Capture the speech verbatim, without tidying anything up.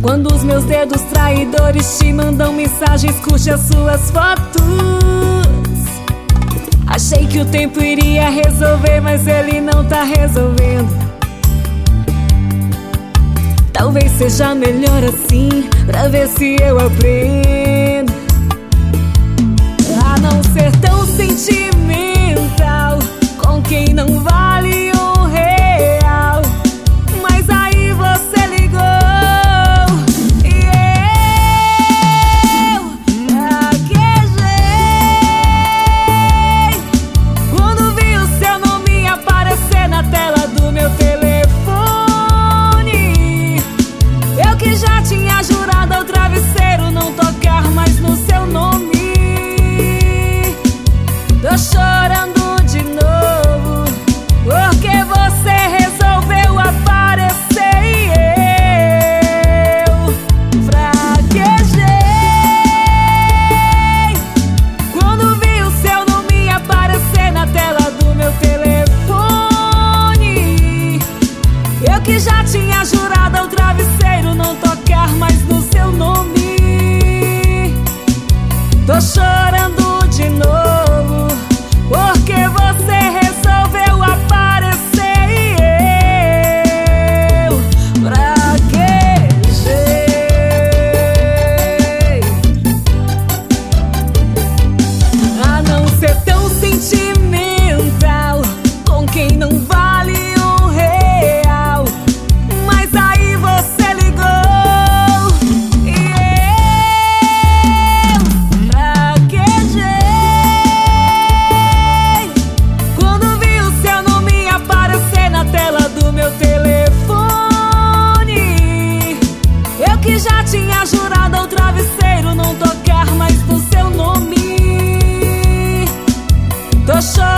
Quando os meus dedos traidores te mandam mensagens, curte as suas fotos. Achei que o tempo iria resolver, mas ele não tá resolvendo. Talvez seja melhor assim, pra ver se eu aprendo a não ser tão sentimental com quem não vale um real. Mas aí você ligou e eu gaguejei quando vi o seu nome aparecer na tela do meu telefone. Eu que já tinha jurado ao travesseiro não tocar mais no seu nome. Tô chorando de novo porque você resolveu aparecer e eu fraquejei quando vi o seu nome aparecer na tela do meu telefone. Eu que já tinha jurado ao travesseiro não tocar mais no seu nome. Tô chorando de novo porque você resolveu aparecer e eu fraquejei. A não ser tão sentimental com quem não vale um real. Mas aí você ligou e eu fraquejei quando vi o seu nome aparecer na tela do meu telefone. Eu que já tinha jurado ao travesseiro não tocar mais no seu nome. Tô chorando